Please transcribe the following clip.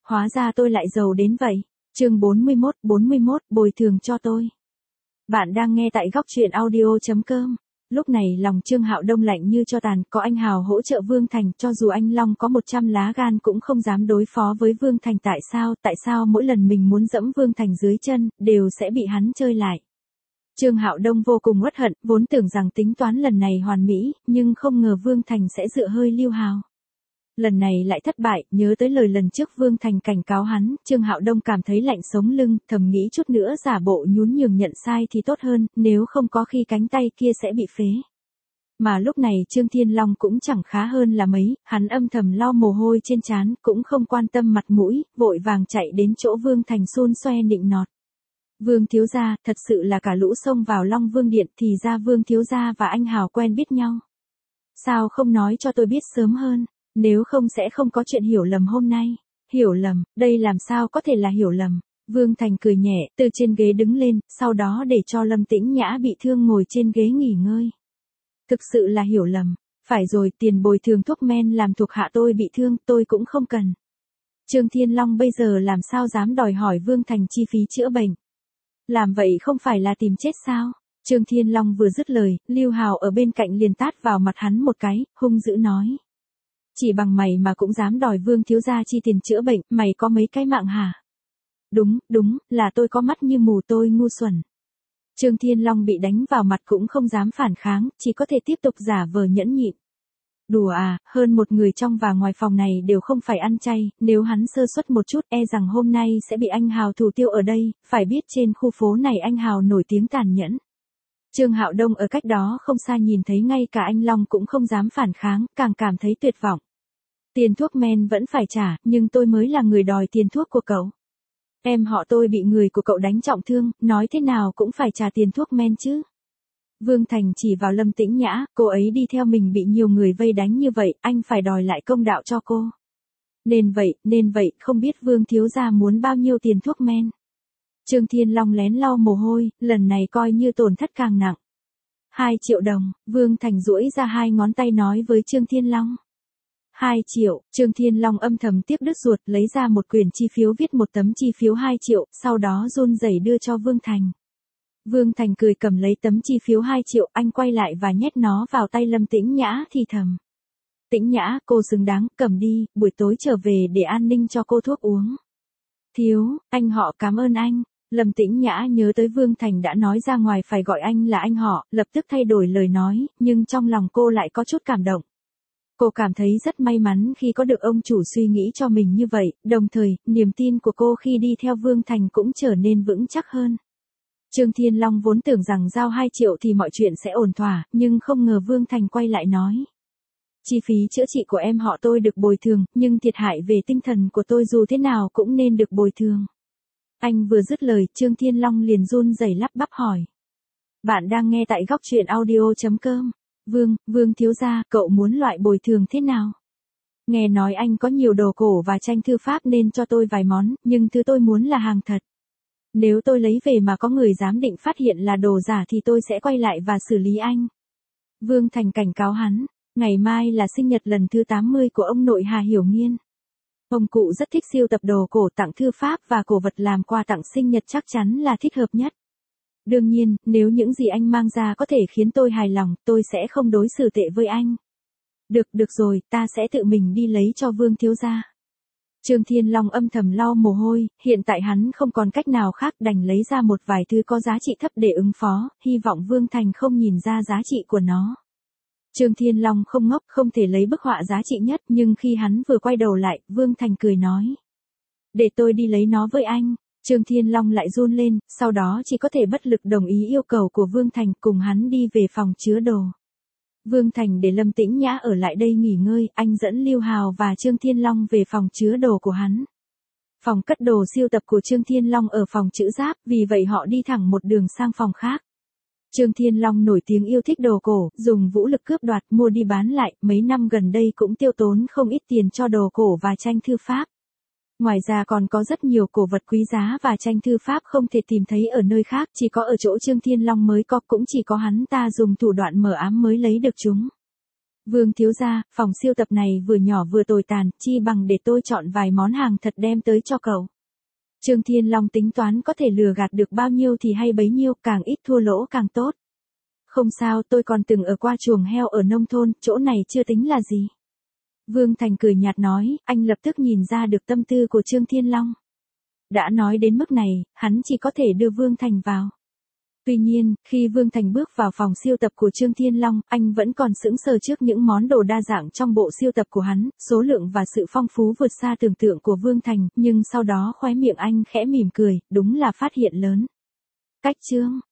hóa ra tôi lại giàu đến vậy. Chương 41, bồi thường cho tôi. Bạn đang nghe tại góc truyện audio.com. Lúc này lòng Trương Hạo Đông lạnh như cho tàn, có anh Hào hỗ trợ Vương Thành, cho dù anh Long có 100 lá gan cũng không dám đối phó với Vương Thành. Tại sao mỗi lần mình muốn dẫm Vương Thành dưới chân, đều sẽ bị hắn chơi lại. Trương Hạo Đông vô cùng uất hận, vốn tưởng rằng tính toán lần này hoàn mỹ, nhưng không ngờ Vương Thành sẽ dựa hơi Lưu Hào. Lần này lại thất bại, nhớ tới lời lần trước Vương Thành cảnh cáo hắn, Trương Hạo Đông cảm thấy lạnh sống lưng, thầm nghĩ chút nữa giả bộ nhún nhường nhận sai thì tốt hơn, nếu không có khi cánh tay kia sẽ bị phế. Mà lúc này Trương Thiên Long cũng chẳng khá hơn là mấy, hắn âm thầm lau mồ hôi trên trán, cũng không quan tâm mặt mũi, vội vàng chạy đến chỗ Vương Thành xun xoe nịnh nọt. Vương thiếu gia, thật sự là cả lũ xông vào Long Vương Điện, thì ra Vương thiếu gia và anh Hào quen biết nhau. Sao không nói cho tôi biết sớm hơn? Nếu không sẽ không có chuyện hiểu lầm hôm nay. Hiểu lầm, đây làm sao có thể là hiểu lầm. Vương Thành cười nhẹ, từ trên ghế đứng lên, sau đó để cho Lâm Tĩnh Nhã bị thương ngồi trên ghế nghỉ ngơi. Thực sự là hiểu lầm. Phải rồi, tiền bồi thường thuốc men làm thuộc hạ tôi bị thương, tôi cũng không cần. Trương Thiên Long bây giờ làm sao dám đòi hỏi Vương Thành chi phí chữa bệnh. Làm vậy không phải là tìm chết sao? Trương Thiên Long vừa dứt lời, Lưu Hào ở bên cạnh liền tát vào mặt hắn một cái, hung dữ nói. Chỉ bằng mày mà cũng dám đòi Vương thiếu gia chi tiền chữa bệnh, mày có mấy cái mạng hả? Đúng, là tôi có mắt như mù, tôi ngu xuẩn. Trương Thiên Long bị đánh vào mặt cũng không dám phản kháng, chỉ có thể tiếp tục giả vờ nhẫn nhịn. Đùa à, hơn một người trong và ngoài phòng này đều không phải ăn chay, nếu hắn sơ suất một chút e rằng hôm nay sẽ bị anh Hào thủ tiêu ở đây, phải biết trên khu phố này anh Hào nổi tiếng tàn nhẫn. Trương Hạo Đông ở cách đó không xa nhìn thấy ngay cả anh Long cũng không dám phản kháng, càng cảm thấy tuyệt vọng. Tiền thuốc men vẫn phải trả, nhưng tôi mới là người đòi tiền thuốc của cậu. Em họ tôi bị người của cậu đánh trọng thương, nói thế nào cũng phải trả tiền thuốc men chứ. Vương Thành chỉ vào Lâm Tĩnh Nhã, cô ấy đi theo mình bị nhiều người vây đánh như vậy, anh phải đòi lại công đạo cho cô. Nên vậy, không biết Vương thiếu gia muốn bao nhiêu tiền thuốc men. Trương Thiên Long lén lau mồ hôi, lần này coi như tổn thất càng nặng. 2 triệu đồng, Vương Thành duỗi ra 2 ngón tay nói với Trương Thiên Long. 2 triệu, Trương Thiên Long âm thầm tiếc đứt ruột, lấy ra một quyển chi phiếu viết một tấm chi phiếu 2 triệu, sau đó run rẩy đưa cho Vương Thành. Vương Thành cười cầm lấy tấm chi phiếu 2 triệu, anh quay lại và nhét nó vào tay Lâm Tĩnh Nhã thì thầm. Tĩnh Nhã, cô xứng đáng, cầm đi, buổi tối trở về để an ninh cho cô thuốc uống. Thiếu, anh họ cảm ơn anh. Lâm Tĩnh Nhã nhớ tới Vương Thành đã nói ra ngoài phải gọi anh là anh họ, lập tức thay đổi lời nói, nhưng trong lòng cô lại có chút cảm động. Cô cảm thấy rất may mắn khi có được ông chủ suy nghĩ cho mình như vậy, đồng thời, niềm tin của cô khi đi theo Vương Thành cũng trở nên vững chắc hơn. Trương Thiên Long vốn tưởng rằng giao 2 triệu thì mọi chuyện sẽ ổn thỏa, nhưng không ngờ Vương Thành quay lại nói. Chi phí chữa trị của em họ tôi được bồi thường, nhưng thiệt hại về tinh thần của tôi dù thế nào cũng nên được bồi thường. Anh vừa dứt lời, Trương Thiên Long liền run rẩy lắp bắp hỏi. Bạn đang nghe tại góc truyện audio.com. Vương thiếu gia, cậu muốn loại bồi thường thế nào? Nghe nói anh có nhiều đồ cổ và tranh thư pháp nên cho tôi vài món, nhưng thứ tôi muốn là hàng thật. Nếu tôi lấy về mà có người giám định phát hiện là đồ giả thì tôi sẽ quay lại và xử lý anh. Vương Thành cảnh cáo hắn, ngày mai là sinh nhật lần thứ 80 của ông nội Hà Hiểu Nghiên. Ông cụ rất thích sưu tập đồ cổ, tặng thư pháp và cổ vật làm quà tặng sinh nhật chắc chắn là thích hợp nhất. Đương nhiên, nếu những gì anh mang ra có thể khiến tôi hài lòng, tôi sẽ không đối xử tệ với anh. Được rồi, ta sẽ tự mình đi lấy cho Vương thiếu gia. Trương Thiên Long âm thầm lau mồ hôi, hiện tại hắn không còn cách nào khác đành lấy ra một vài thứ có giá trị thấp để ứng phó, hy vọng Vương Thành không nhìn ra giá trị của nó. Trương Thiên Long không ngốc, không thể lấy bức họa giá trị nhất, nhưng khi hắn vừa quay đầu lại, Vương Thành cười nói. Để tôi đi lấy nó với anh. Trương Thiên Long lại run lên, sau đó chỉ có thể bất lực đồng ý yêu cầu của Vương Thành, cùng hắn đi về phòng chứa đồ. Vương Thành để Lâm Tĩnh Nhã ở lại đây nghỉ ngơi, anh dẫn Lưu Hào và Trương Thiên Long về phòng chứa đồ của hắn. Phòng cất đồ siêu tập của Trương Thiên Long ở phòng chữ giáp, vì vậy họ đi thẳng một đường sang phòng khác. Trương Thiên Long nổi tiếng yêu thích đồ cổ, dùng vũ lực cướp đoạt, mua đi bán lại, mấy năm gần đây cũng tiêu tốn không ít tiền cho đồ cổ và tranh thư pháp. Ngoài ra còn có rất nhiều cổ vật quý giá và tranh thư pháp không thể tìm thấy ở nơi khác, chỉ có ở chỗ Trương Thiên Long mới có, cũng chỉ có hắn ta dùng thủ đoạn mờ ám mới lấy được chúng. Vương thiếu gia, phòng siêu tập này vừa nhỏ vừa tồi tàn, chi bằng để tôi chọn vài món hàng thật đem tới cho cậu. Trương Thiên Long tính toán có thể lừa gạt được bao nhiêu thì hay bấy nhiêu, càng ít thua lỗ càng tốt. Không sao, tôi còn từng ở qua chuồng heo ở nông thôn, chỗ này chưa tính là gì. Vương Thành cười nhạt nói, anh lập tức nhìn ra được tâm tư của Trương Thiên Long. Đã nói đến mức này, hắn chỉ có thể đưa Vương Thành vào. Tuy nhiên, khi Vương Thành bước vào phòng siêu tập của Trương Thiên Long, anh vẫn còn sững sờ trước những món đồ đa dạng trong bộ siêu tập của hắn, số lượng và sự phong phú vượt xa tưởng tượng của Vương Thành, nhưng sau đó khóe miệng anh khẽ mỉm cười, đúng là phát hiện lớn. Cách chương